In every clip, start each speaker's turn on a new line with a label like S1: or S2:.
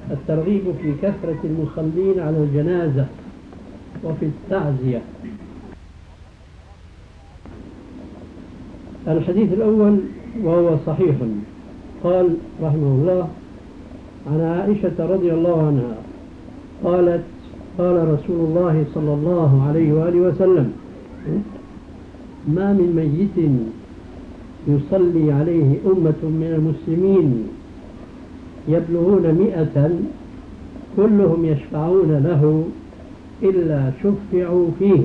S1: الترغيب في كثرة المصلين على الجنازة وفي التعزية. الحديث الأول وهو صحيح، قال رحمه الله: عن عائشة رضي الله عنها قالت: قال رسول الله صلى الله عليه وآله وسلم: ما من ميت يصلي عليه أمة من المسلمين يبلغون 100 كلهم يشفعون له إلا شفعوا فيه.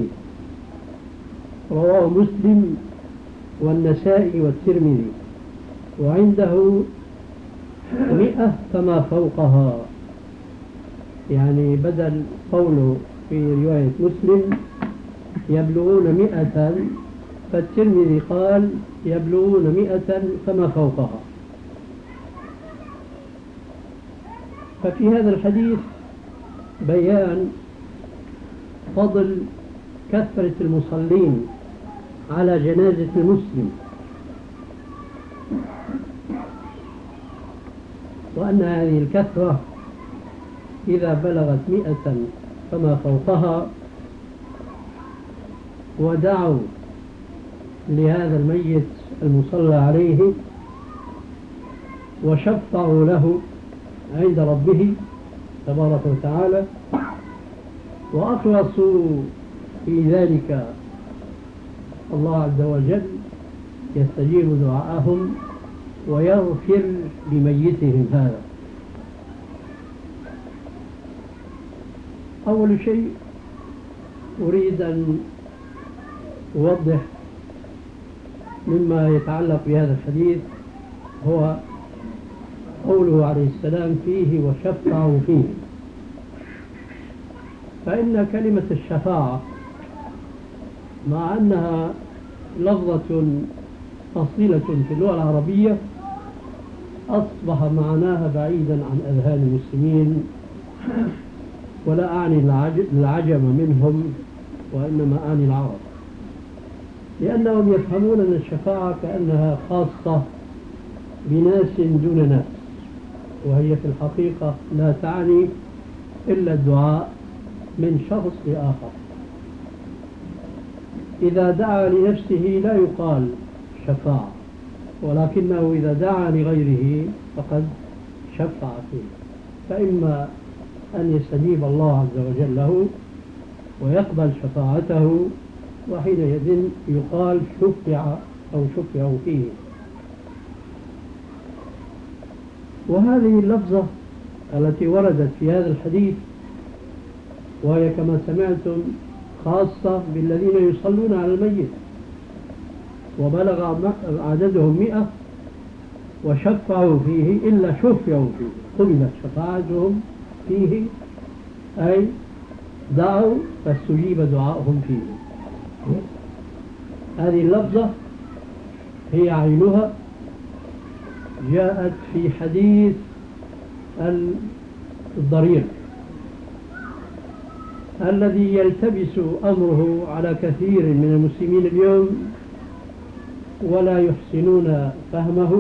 S1: رواه مسلم والنسائي والترمذي، وعنده 100 فما فوقها، يعني بدل قوله في رواية مسلم يبلغون 100 فالترمذي قال يبلغون 100 فما فوقها. ففي هذا الحديث بيان فضل كثرة المصلين على جنازة المسلم، وأن هذه الكثرة إذا بلغت 100 فما فوقها ودعوا لهذا الميت المصلى عليه وشفعوا له عند ربه تبارك وتعالى وأخلصوا في ذلك، الله عز وجل يستجيب دعاءهم ويغفر لميتهم هذا. أول شيء أريد أن أوضح مما يتعلق بهذا الحديث هو قوله عليه السلام فيه وشفعوا فيه. فإن كلمة الشفاعة مع أنها لفظة أصيلة في اللغة العربية أصبح معناها بعيدا عن أذهان المسلمين، ولا أعني العجم منهم وإنما أعني العرب، لأنهم يفهمون أن الشفاعة كأنها خاصة بناس دون ناس، وهي في الحقيقة لا تعني إلا الدعاء من شخص لآخر. إذا دعا لنفسه لا يقال شفاعة، ولكنه إذا دعا لغيره فقد شفع فيه، فإما أن يستجيب الله عز وجل له ويقبل شفاعته، وحينئذ يقال شفع أو شفعوا فيه. وهذه اللفظة التي وردت في هذا الحديث وهي كما سمعتم خاصة بالذين يصلون على الميت، وبلغ عددهم 100 وشفعوا فيه إلا شفعوا فيه، قبلت شفاعتهم فيه، أي دعوا فاستجيب دعاءهم فيه. هذه اللفظة هي عينها جاءت في حديث الضرير الذي يلتبس أمره على كثير من المسلمين اليوم ولا يحسنون فهمه،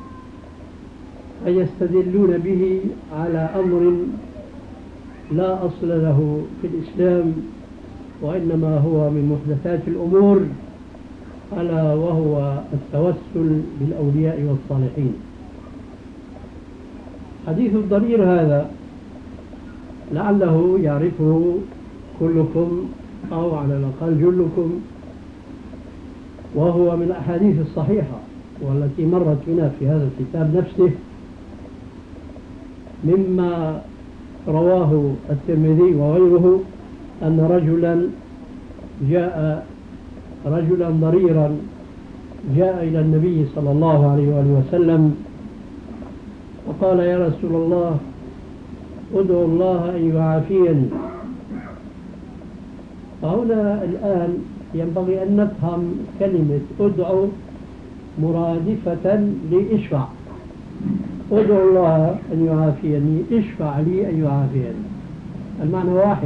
S1: فيستدلون به على أمر لا أصل له في الإسلام، وإنما هو من محدثات الأمور، ألا وهو التوسل بالأولياء والصالحين. حديث الضرير هذا لعله يعرفه كلكم أو على الأقل جلكم، وهو من الأحاديث الصحيحة والتي مرت بنا في هذا الكتاب نفسه، مما رواه الترمذي وغيره أن رجلا ضريرا جاء إلى النبي صلى الله عليه وآله وسلم وقال: يا رسول الله ادعو الله أن يعافيني. فهنا الآن ينبغي أن نفهم كلمة ادعو مرادفة لاشفع. ادعو الله أن يعافيني، اشفع لي أن يعافيني، المعنى واحد،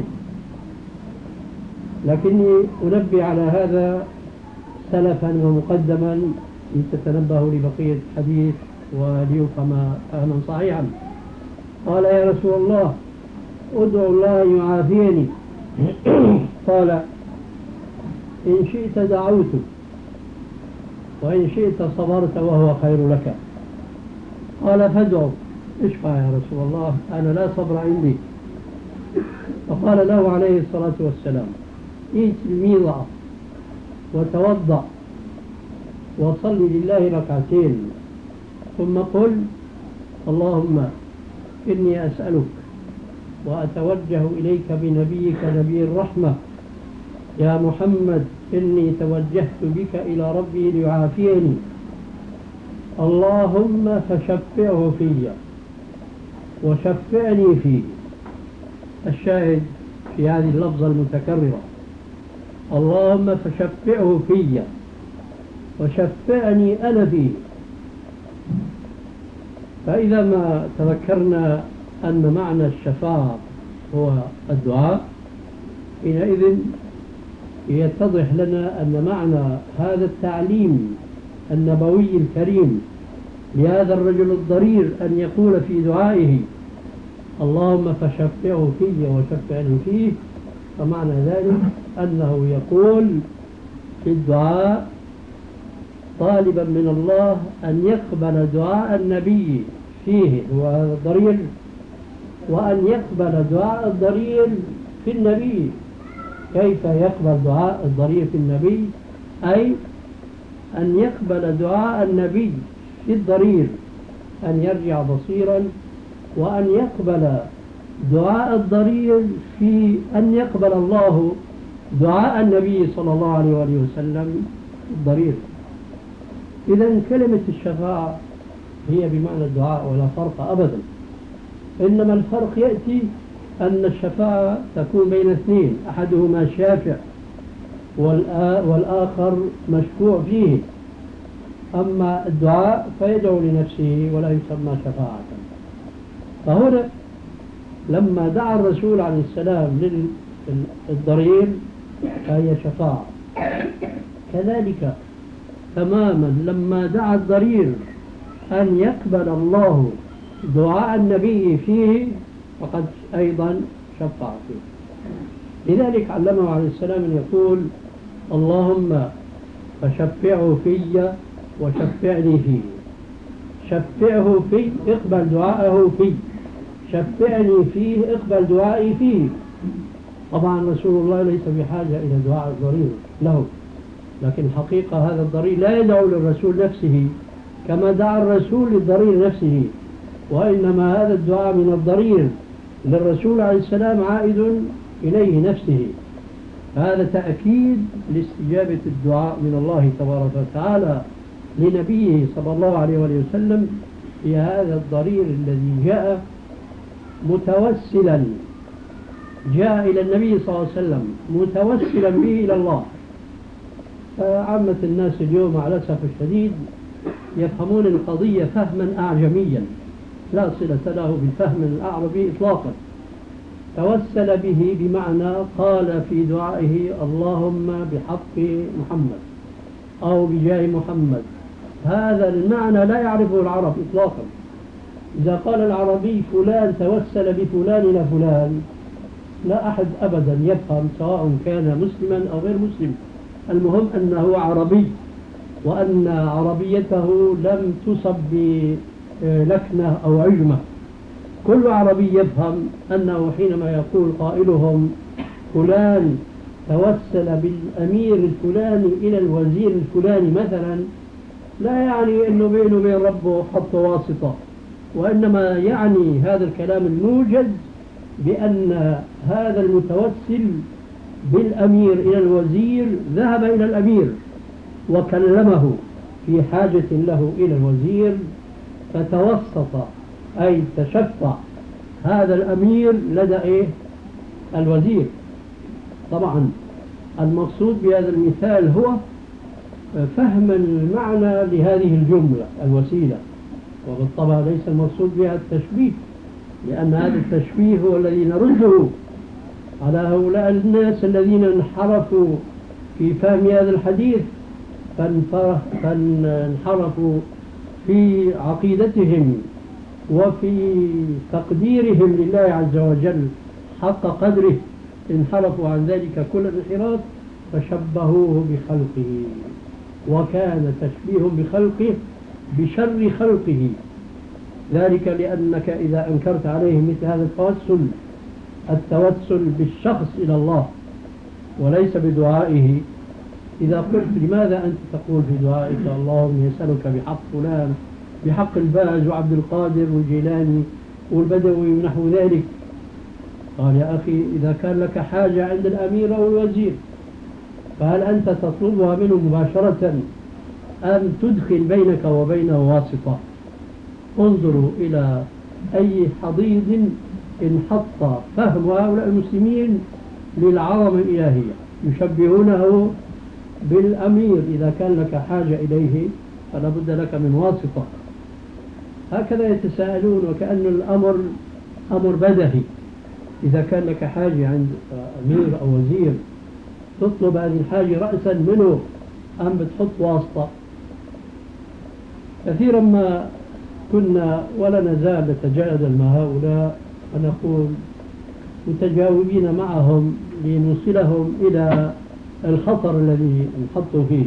S1: لكني أنبه على هذا سلفا ومقدما لتتنبهوا لبقية الحديث وليفهم فهما صحيحا. قال يا رسول الله ادعو الله أن يعافيني. قال إن شئت دعوتك وإن شئت صبرت وهو خير لك. قال فادعو. اشفع يا رسول الله أنا لا صبر عندي. فقال له عليه الصلاة والسلام ائت الميضة وتوضأ وصل لله ركعتين ثم قل اللهم إني أسألك وأتوجه إليك بنبيك نبي الرحمة يا محمد إني توجهت بك إلى ربي ليعافيني اللهم فشفعه في وشفعني فيه. الشاهد في هذه اللفظة المتكررة اللهم فشفعه في وشفعني أنا فيه. فإذا ما تذكرنا أن معنى الشفاعة هو الدعاء حينئذ يتضح لنا أن معنى هذا التعليم النبوي الكريم لهذا الرجل الضرير أن يقول في دعائه اللهم فشفعه في وشفعني فيه، فمعنى ذلك أنه يقول في الدعاء طالبا من الله أن يقبل دعاء النبي فيه هو الضرير وأن يقبل دعاء الضرير في النبي. كيف يقبل دعاء الضرير في النبي؟ أي أن يقبل دعاء النبي في الضرير أن يرجع بصيرا، وأن يقبل دعاء الضرير في أن يقبل الله دعاء النبي صلى الله عليه وسلم الضرير. إذن كلمة الشفاعة هي بمعنى الدعاء ولا فرق أبدا، إنما الفرق يأتي أن الشفاعة تكون بين اثنين أحدهما شافع والآخر مشفوع فيه. أما الدعاء فيدعو لنفسه ولا يسمى شفاعة. فهنا لما دعا الرسول عليه السلام للضرير فهي شفاعة. كذلك تماما لما دعا الضرير أن يقبل الله دعاء النبي فيه فقد أيضا شفع فيه. لذلك علمه عليه السلام أن يقول اللهم فشفعه في وشفعني فيه. شفعه في اقبل دعاءه فيه، شفعني فيه اقبل دعائي فيه. طبعا رسول الله ليس بحاجة إلى دعاء الضرير له، لكن حقيقة هذا الضرير لا يدعو للرسول نفسه كما دعا الرسول للضرير نفسه، وإنما هذا الدعاء من الضرير للرسول عليه السلام عائد إليه نفسه. هذا تأكيد لاستجابة الدعاء من الله تبارك وتعالى لنبيه صلى الله عليه وسلم في هذا الضرير الذي جاء متوسلا، جاء إلى النبي صلى الله عليه وسلم متوسلا به إلى الله. عامة الناس اليوم على الأسف الشديد يفهمون القضية فهما أعجميا لا صلة له بالفهم العربي إطلاقا. توسل به بمعنى قال في دعائه اللهم بحق محمد أو بجاه محمد. هذا المعنى لا يعرفه العرب إطلاقا. إذا قال العربي فلان توسل بفلان إلى فلان لا أحد أبدا يفهم سواء كان مسلما أو غير مسلم، المهم أنه عربي وأن عربيته لم تصب بلكنة أو عجمة. كل عربي يفهم أنه حينما يقول قائلهم فلان توسل بالأمير الفلاني إلى الوزير الفلاني مثلا، لا يعني أنه بينه وبين ربه خط واسطة، وإنما يعني هذا الكلام الموجز بأن هذا المتوسل بالأمير إلى الوزير ذهب إلى الأمير وكلمه في حاجة له إلى الوزير فتوسط أي تشفع هذا الأمير لدى الوزير. طبعا المقصود بهذا المثال هو فهم المعنى لهذه الجملة الوسيلة، وبالطبع ليس المقصود بها التشبيه، لأن هذا التشبيه هو الذي نرده على هؤلاء الناس الذين انحرفوا في فهم هذا الحديث، فانحرفوا في عقيدتهم وفي تقديرهم لله عز وجل حق قدره انحرفوا عن ذلك كل الانحراف فشبهوه بخلقه، وكان تشبيه بخلقه بشر خلقه. ذلك لأنك إذا أنكرت عليه مثل هذا التوسل بالشخص إلى الله وليس بدعائه، إذا قلت لماذا أنت تقول في دعائك اللهم يسألك بحق فلان، بحق الباز وعبد القادر والجيلاني والبدوي ونحو ذلك، قال يا أخي إذا كان لك حاجة عند الأمير أو الوزير فهل أنت تطلبها منه مباشرة أم تدخل بينك وبينه واسطة؟ انظروا إلى أي حضيض انحط فهم هؤلاء المسلمين للعظمة الإلهية، يشبهونه بالأمير، إذا كان لك حاجة إليه فلا بد لك من واسطة. هكذا يتساءلون وكأن الأمر أمر بدهي، إذا كان لك حاجة عند أمير أو وزير تطلب هذه الحاجة رأسا منه أم بتحط واسطة؟ كثيرا ما كنا ولا نزال نتجادل مع هؤلاء ونقول متجاوبين معهم لنوصلهم إلى الخطر الذي انحطوا فيه.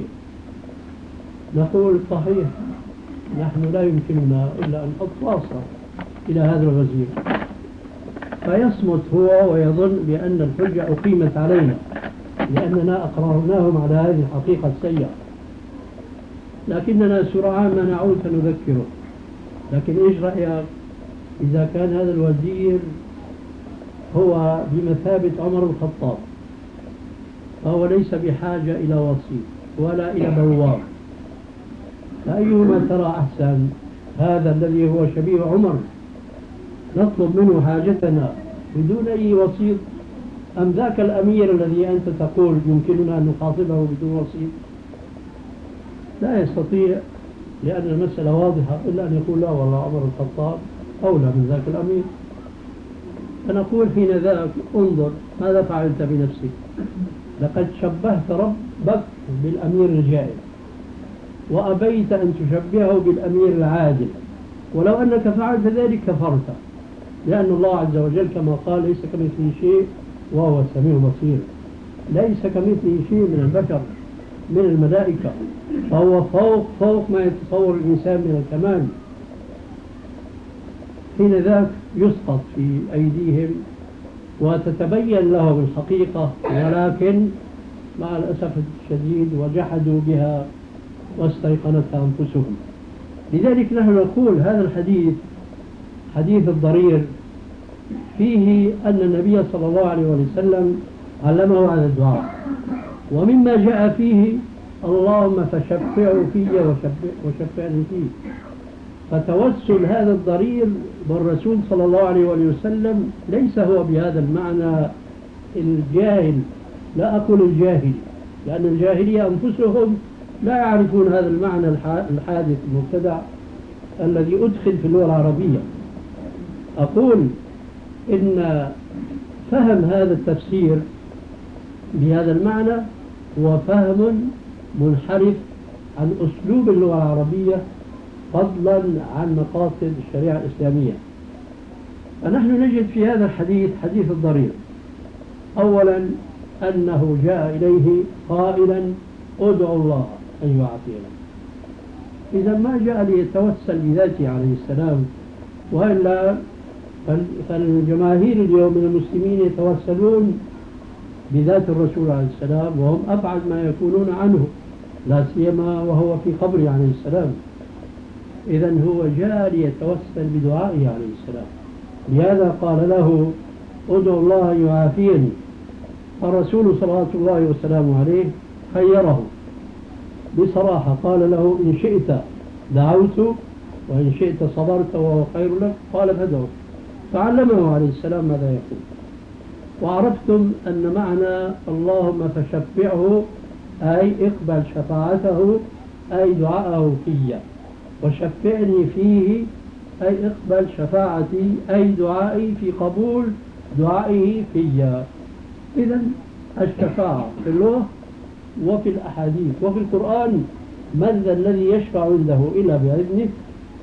S1: نقول صحيح نحن لا يمكننا إلا أن نحط واسطة إلى هذا الوزير، فيصمت هو ويظن بأن الحجة أقيمت علينا لأننا أقررناهم على هذه الحقيقة السيئة، لكننا سرعان ما نعود فنذكره. لكن إيش رأيك إذا كان هذا الوزير هو بمثابة عمر الخطاب، فهو ليس بحاجة إلى وسيط ولا إلى بواب، فأيهما ترى أحسن؟ هذا الذي هو شبيه عمر نطلب منه حاجتنا بدون أي وسيط، أم ذاك الأمير الذي أنت تقول يمكننا أن نخاطبه بدون وسيط؟ لا يستطيع، لأن المسألة واضحة، إلا أن يقول لا والله عمر الخطاب أولى من ذاك الأمير. فنقول حين ذاك انظر ماذا فعلت بنفسك، لقد شبهت ربك بالأمير الجائر وأبيت أن تشبهه بالأمير العادل، ولو أنك فعلت ذلك كفرت، لأن الله عز وجل كما قال ليس كمثله شيء وهو السميع البصير، ليس كمثله شيء من البشر من الملائكة، فهو فوق ما يتصور الإنسان من الكمال. حين ذاك يسقط في أيديهم وتتبين لهم الحقيقة، ولكن مع الأسف الشديد وجحدوا بها واستيقنتها أنفسهم. لذلك نحن نقول هذا الحديث حديث الضرير فيه أن النبي صلى الله عليه وسلم علمه هذا الدعاء، ومما جاء فيه اللهم فشفعه في وشفعني فيه. فتوسل هذا الضرير بالرسول صلى الله عليه وسلم ليس هو بهذا المعنى الجاهل، لا أقول الجاهل، لأن الجاهلية أنفسهم لا يعرفون هذا المعنى الحادث المبتدع الذي أدخل في اللغة العربية. أقول إن فهم هذا التفسير بهذا المعنى هو فهم منحرف عن أسلوب اللغة العربية فضلا عن مقاصد الشريعة الإسلامية. فنحن نجد في هذا الحديث حديث الضرير أولا أنه جاء إليه قائلا ادعوا الله أن يعافينا، إذا ما جاء ليتوسل بذاته عليه السلام، وإلا فالجماهير اليوم من المسلمين يتوسلون بذات الرسول عليه السلام وهم أبعد ما يكونون عنه، لا سيما وهو في قبره عليه السلام. إذا هو جاء ليتوسل بدعائه عليه السلام، لهذا قال له ادعو الله أن يعافيني. الرسول صلى الله وسلامه عليه خيره بصراحة، قال له إن شئت دعوت وإن شئت صبرت وهو خير لك، قال فادعو، فعلمه عليه السلام ماذا يقول. وعرفتم أن معنى اللهم فشفعه أي اقبل شفاعته أي دعاءه في، وشفعني فيه أي اقبل شفاعتي أي دعائي في قبول دعائه في. إذن الشفاعة في اللغة وفي الأحاديث وفي القرآن، من ذا الذي يشفع عنده إلا بإذنه،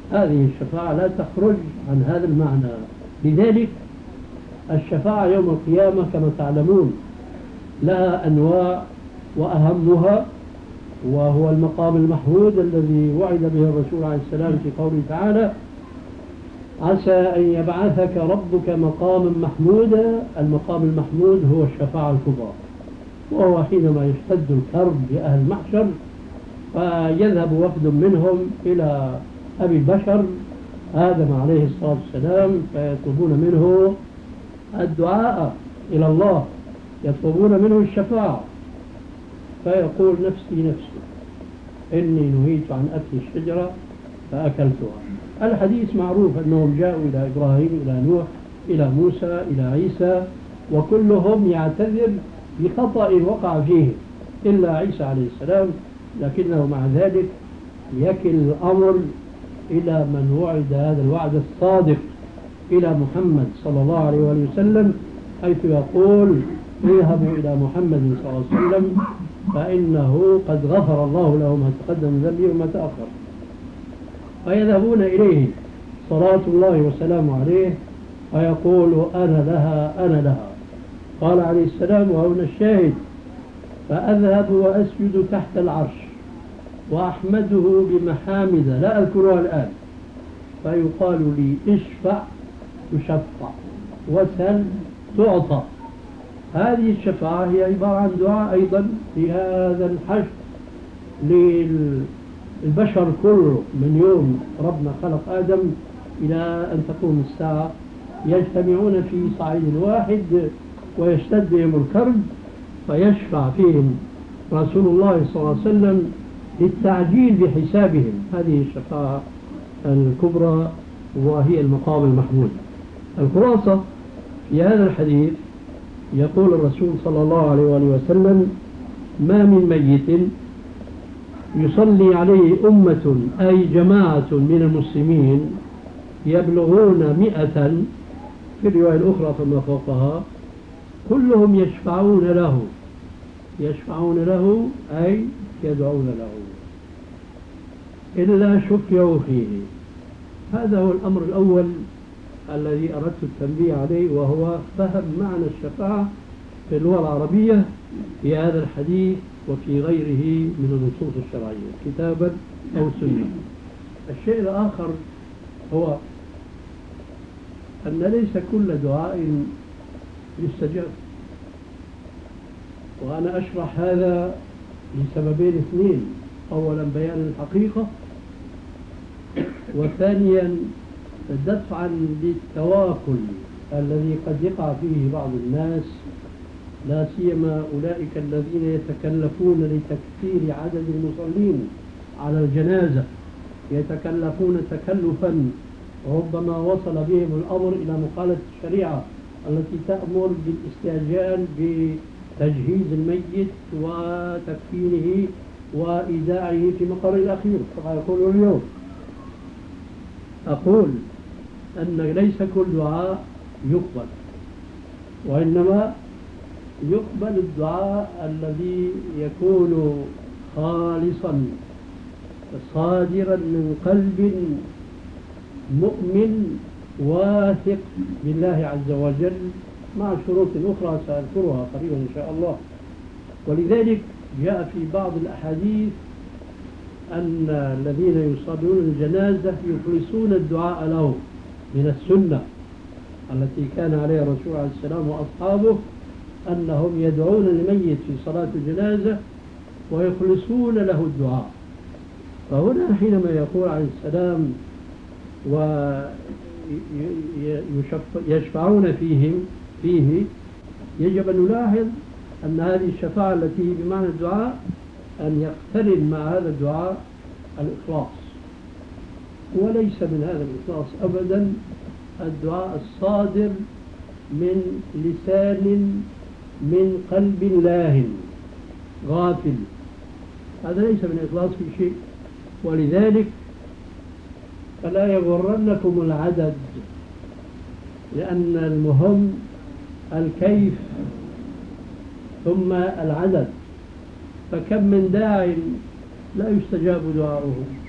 S1: هذه الشفاعة لا تخرج عن هذا المعنى. لذلك الشفاعة يوم القيامة كما تعلمون لها أنواع، وأهمها وهو المقام المحمود الذي وعد به الرسول عليه السلام في قوله تعالى: عسى أن يبعثك ربك مقاما محمودا. المقام المحمود هو الشفاعة الكبرى، وهو حينما يشتد الكرب لأهل المحشر فيذهب وفد منهم إلى أبي البشر آدم عليه الصلاة والسلام فيطلبون منه الدعاء إلى الله، يطلبون منه الشفاعة، فيقول: نفسي نفسي، إني نهيت عن أكل الشجرة فأكلتها. الحديث معروف أنهم جاءوا إلى إبراهيم، إلى نوح، إلى موسى، إلى عيسى، وكلهم يعتذر بخطأ وقع فيه إلا عيسى عليه السلام، لكنه مع ذلك يكل الأمر إلى من وعد هذا الوعد الصادق، إلى محمد صلى الله عليه وسلم، حيث يقول: اذهبوا إلى محمد صلى الله عليه وسلم فإنه قد غفر الله له ما تقدم من ذنبه وما تأخر. فيذهبون إليه صلاة الله وسلامه عليه ويقول: أنا لها أنا لها. قال عليه السلام وهنا الشاهد: فأذهب وأسجد تحت العرش وأحمده بمحامد لا أذكرها الآن، فيقال لي: اشفع تشفع وسل تعطى. هذه الشفاعة هي عبارة عن دعاء أيضا في هذا الحشر للبشر كله، من يوم ربنا خلق آدم إلى أن تقوم الساعة، يجتمعون في صعيد واحد ويشتد بهم الكرب، فيشفع فيهم رسول الله صلى الله عليه وسلم للتعجيل بحسابهم. هذه الشفاعة الكبرى وهي المقام المحمود. الخلاصة في هذا الحديث يقول الرسول صلى الله عليه وسلم: ما من ميت يصلي عليه أمة أي جماعة من المسلمين يبلغون 100 في الرواية الأخرى فما فوقها، كلهم يشفعون له أي يدعون له إلا شفعوا فيه. هذا هو الأمر الأول الذي أردت التنبيه عليه، وهو فهم معنى الشفاعة في اللغة العربية في هذا الحديث وفي غيره من النصوص الشرعية كتابا أو سنة. الشيء الآخر هو أن ليس كل دعاء يستجاب، وأنا أشرح هذا لسببين اثنين: أولا بيان الحقيقة، وثانيا دفعا للتواكل الذي قد يقع فيه بعض الناس، لا سيما أولئك الذين يتكلفون لتكثير عدد المصلين على الجنازة، يتكلفون تكلفا ربما وصل بهم الأمر إلى مخالفة الشريعة التي تأمر بالاستعجال بتجهيز الميت وتكفينه وإيداعه في مقر الأخير كما يقول اليوم. أقول أن ليس كل دعاء يقبل، وإنما يقبل الدعاء الذي يكون خالصا صادرا من قلب مؤمن واثق بالله عز وجل، مع شروط أخرى سأذكرها قريبا إن شاء الله. ولذلك جاء في بعض الأحاديث أن الذين يصلون الجنازة يخلصون الدعاء له، من السنة التي كان عليها الرسول عليه السلام وأصحابه أنهم يدعون الميت في صلاة الجنازة ويخلصون له الدعاء. فهنا حينما يقول عليه السلام ويشفعون فيه يجب أن نلاحظ أن هذه الشفاعة التي بمعنى الدعاء أن يقترن مع هذا الدعاء الإخلاص، وليس من هذا الإخلاص أبدا الدعاء الصادر من لسان من قلب لاهٍ غافل، هذا ليس من إخلاص في شيء. ولذلك فلا يغرنكم العدد، لأن المهم الكيف ثم العدد، فكم من داع لا يستجاب دعاؤه